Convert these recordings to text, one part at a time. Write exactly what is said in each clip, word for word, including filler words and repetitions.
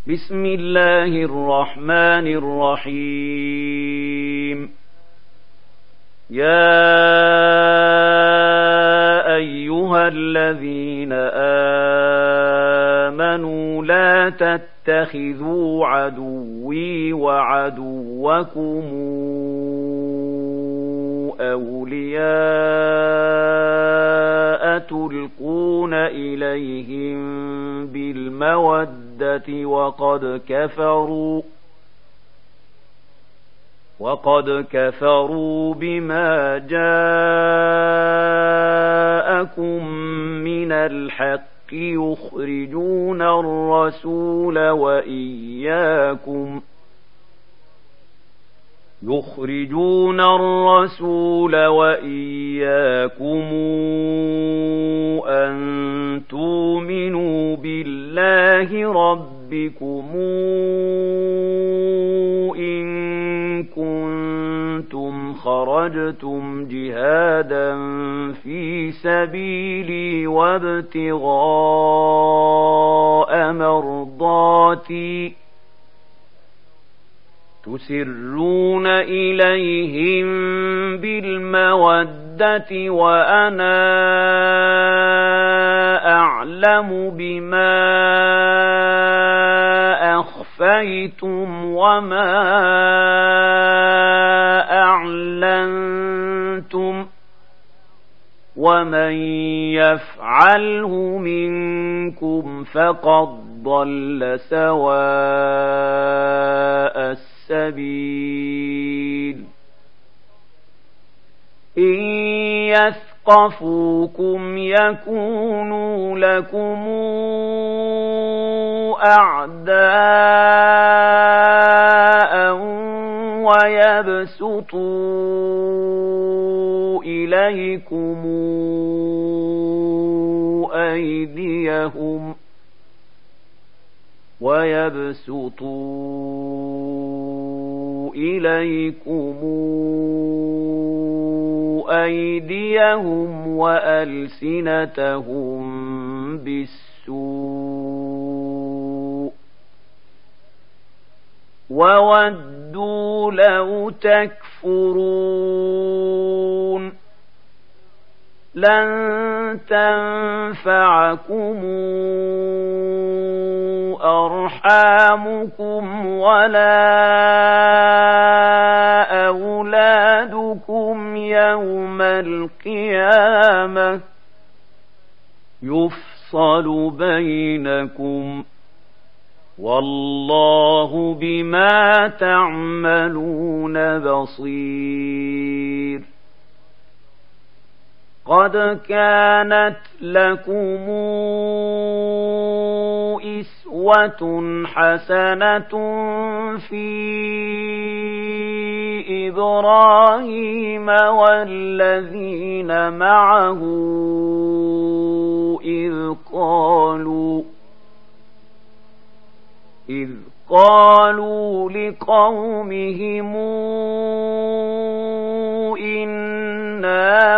بسم الله الرحمن الرحيم. يا أيها الذين آمنوا لا تتخذوا عدوي وعدوكم أولياء تلقون إليهم بالمودة وقد كفروا وقد كفروا بما جاءكم من الحق يخرجون الرسول وإياكم يخرجون الرسول وإياكم أن تؤمنوا بالله ربكم إن كنتم خرجتم جهادا في سبيلي وابتغاء مرضاتي تسرون إليهم بالمودة وأنا أعلم بما أخفيتم وما أعلنتم ومن يفعله منكم فقد ضل سواء السبيل. إن يثقفوكم يكونوا لكم أعداء ويبسطوا إليكم أيديهم ويبسطوا إليكم أيديهم وألسنتهم بالسوء وودوا لو تكفرون. لن تنفعكم أرحامكم ولا أولادكم يوم القيامة يفصل بينكم والله بما تعملون بصير. قد كانت لكم أسوة حسنة في إبراهيم والذين معه إذ قالوا إذ قالوا لقومهم إنا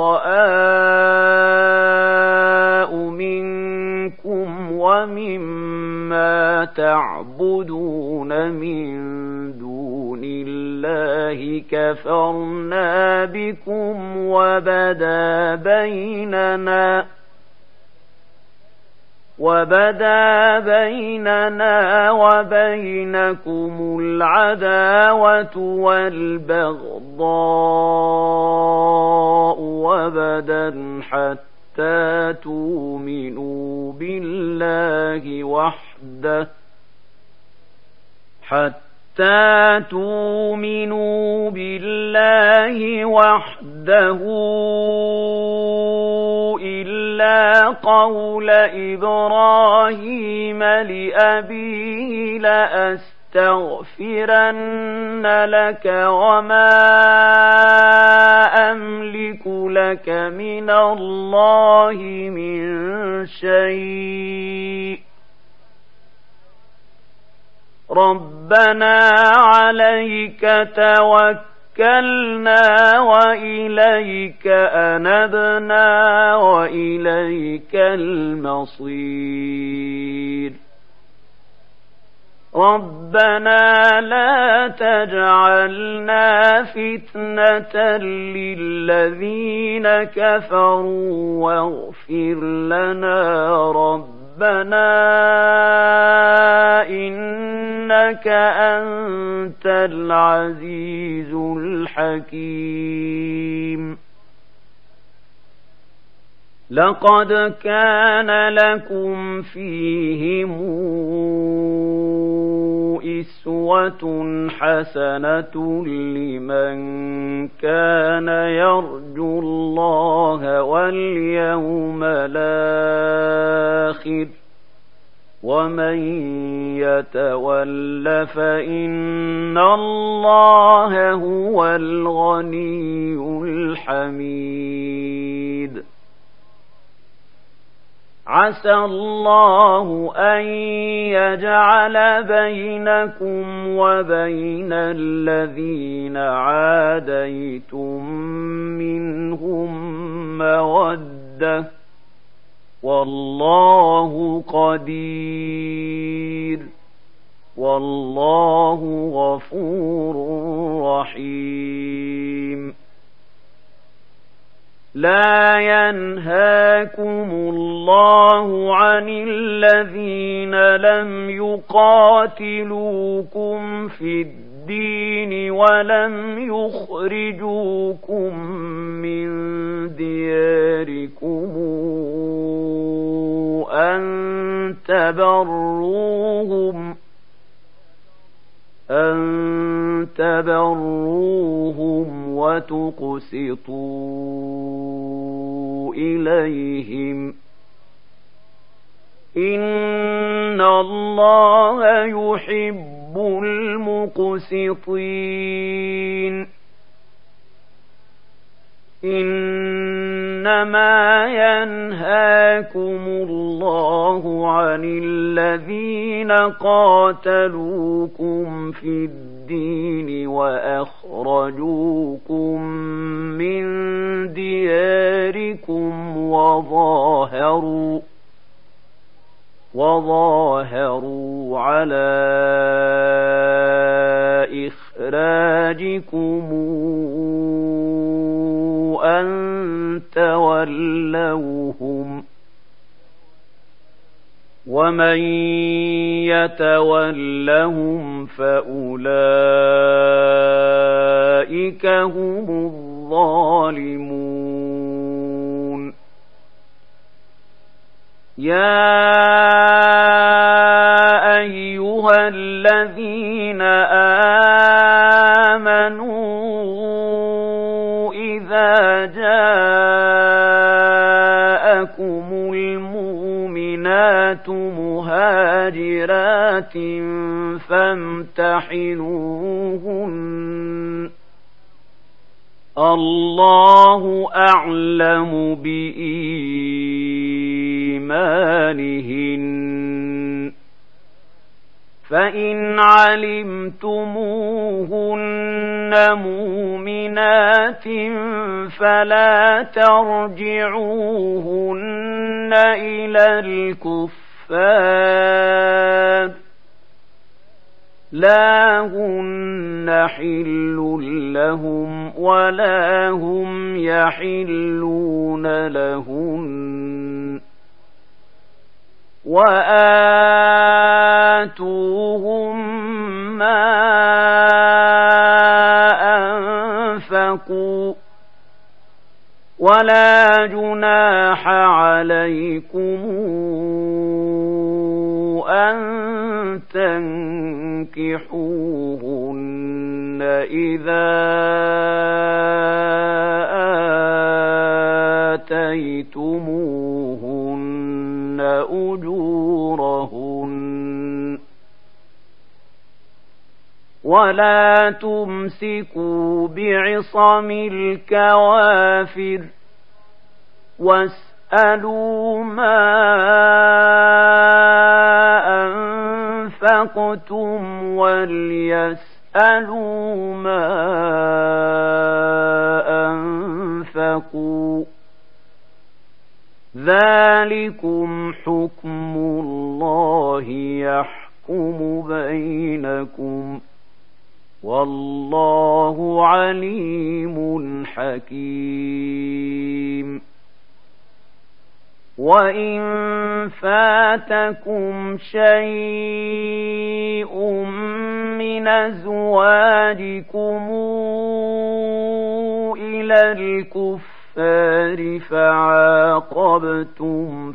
براء منكم ومما تعبدون من دون الله كفرنا بكم وبدا بيننا وبدا بيننا وبينكم العداوة والبغضاء وبدا حتى تؤمنوا بالله وحده حتى تؤمنوا بالله وحده إلا قول إبراهيم لأبيه لأستغفرن لك وما أملك لك من الله من شيء ربنا عليك توكلنا وإليك أنبنا وإليك المصير ربنا لا تجعلنا فتنة للذين كفروا واغفر لنا ربنا إنك أنت العزيز الحكيم. لقد كان لكم فيهم أسوة حسنة لمن كان يرجو الله واليوم الآخر ومن يتول فإن الله هو الغني الحميد. عسى الله أن يجعل بينكم وبين الذين عاديتم منهم مودة والله قدير والله غفور رحيم. لا ينهاكم الله عن الذين لم يقاتلوكم في الدين ولم يخرجوكم من دياركم أن تبروهم أن تبروهم وتقسطوا إليهم إن الله يحب المقسطين. إنما ينهاكم الله عن الذين قاتلوكم في الدين وأخرجوكم من دياركم وظاهروا وظاهروا على إخراجكم أن تولوهم ومن يتولهم فأولئك هم الظالمون. يا أيها الذين آمنوا إذا جاءكم المؤمنات مهاجرات فامتحنوهن الله أعلم بإيمانهن فإن علمتموهن مؤمنات فلا ترجعوهن إلى الكفار لا هن حل لهم ولا هم يحلون لهن وآتوهم ما أنفقوا ولا جناح عليكم أن تنكحوهن إذا آتيتموهن أجورهن ولا تمسكوا بعصم الكوافر واسألوا ما أنفقتم وليسألوا ما أنفقوا ذلكم حكم الله يحكم يحكم بينكم والله عليم حكيم. وإن فاتكم شيء من أزواجكم إلى الكفار فعاقبتم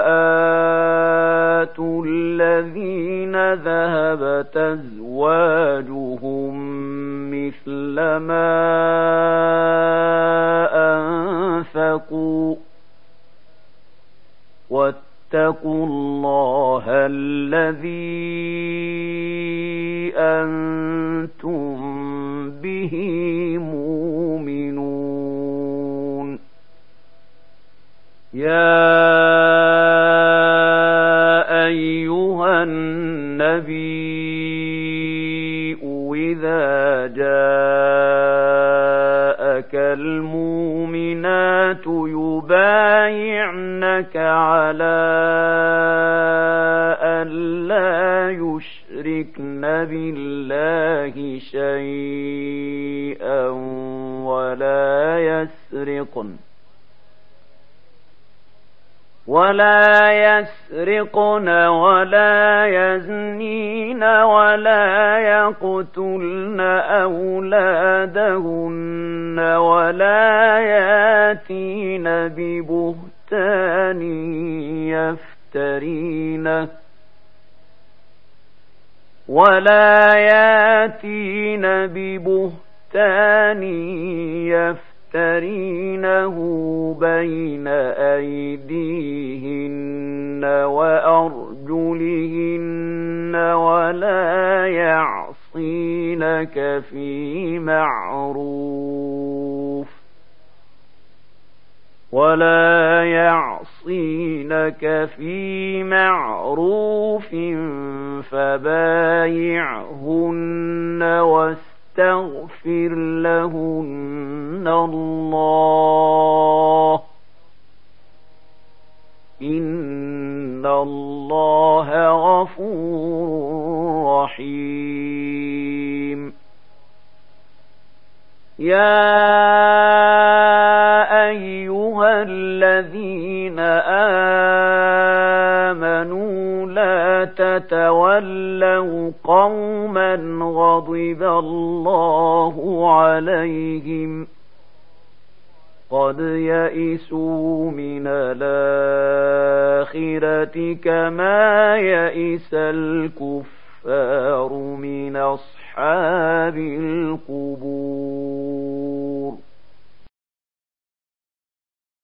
فآتوا الذين ذهبت أزواجهم مثل ما أنفقوا واتقوا الله الذي أنتم به مؤمنون. يا أيها النبي إذا جاءك المؤمنات يبايعنك على أن لا يشركن بالله شيئا ولا يسرقن ولا يسرقن ولا يزنين ولا يقتلن أولادهن ولا ياتين ببهتان يفترينه ولا ياتين ببهتان يفترينه بين أيديهن وأرجلهن ولا يعصينك في معروف ولا يعصينك في معروف فبايعهن واستغفر لهن الله إن الله غفور رحيم. يا أيها الذين آمنوا لا تتولوا قوما غضب الله عليهم قد يئسوا من الآخرة كما يئس الكفار من أصحاب القبور.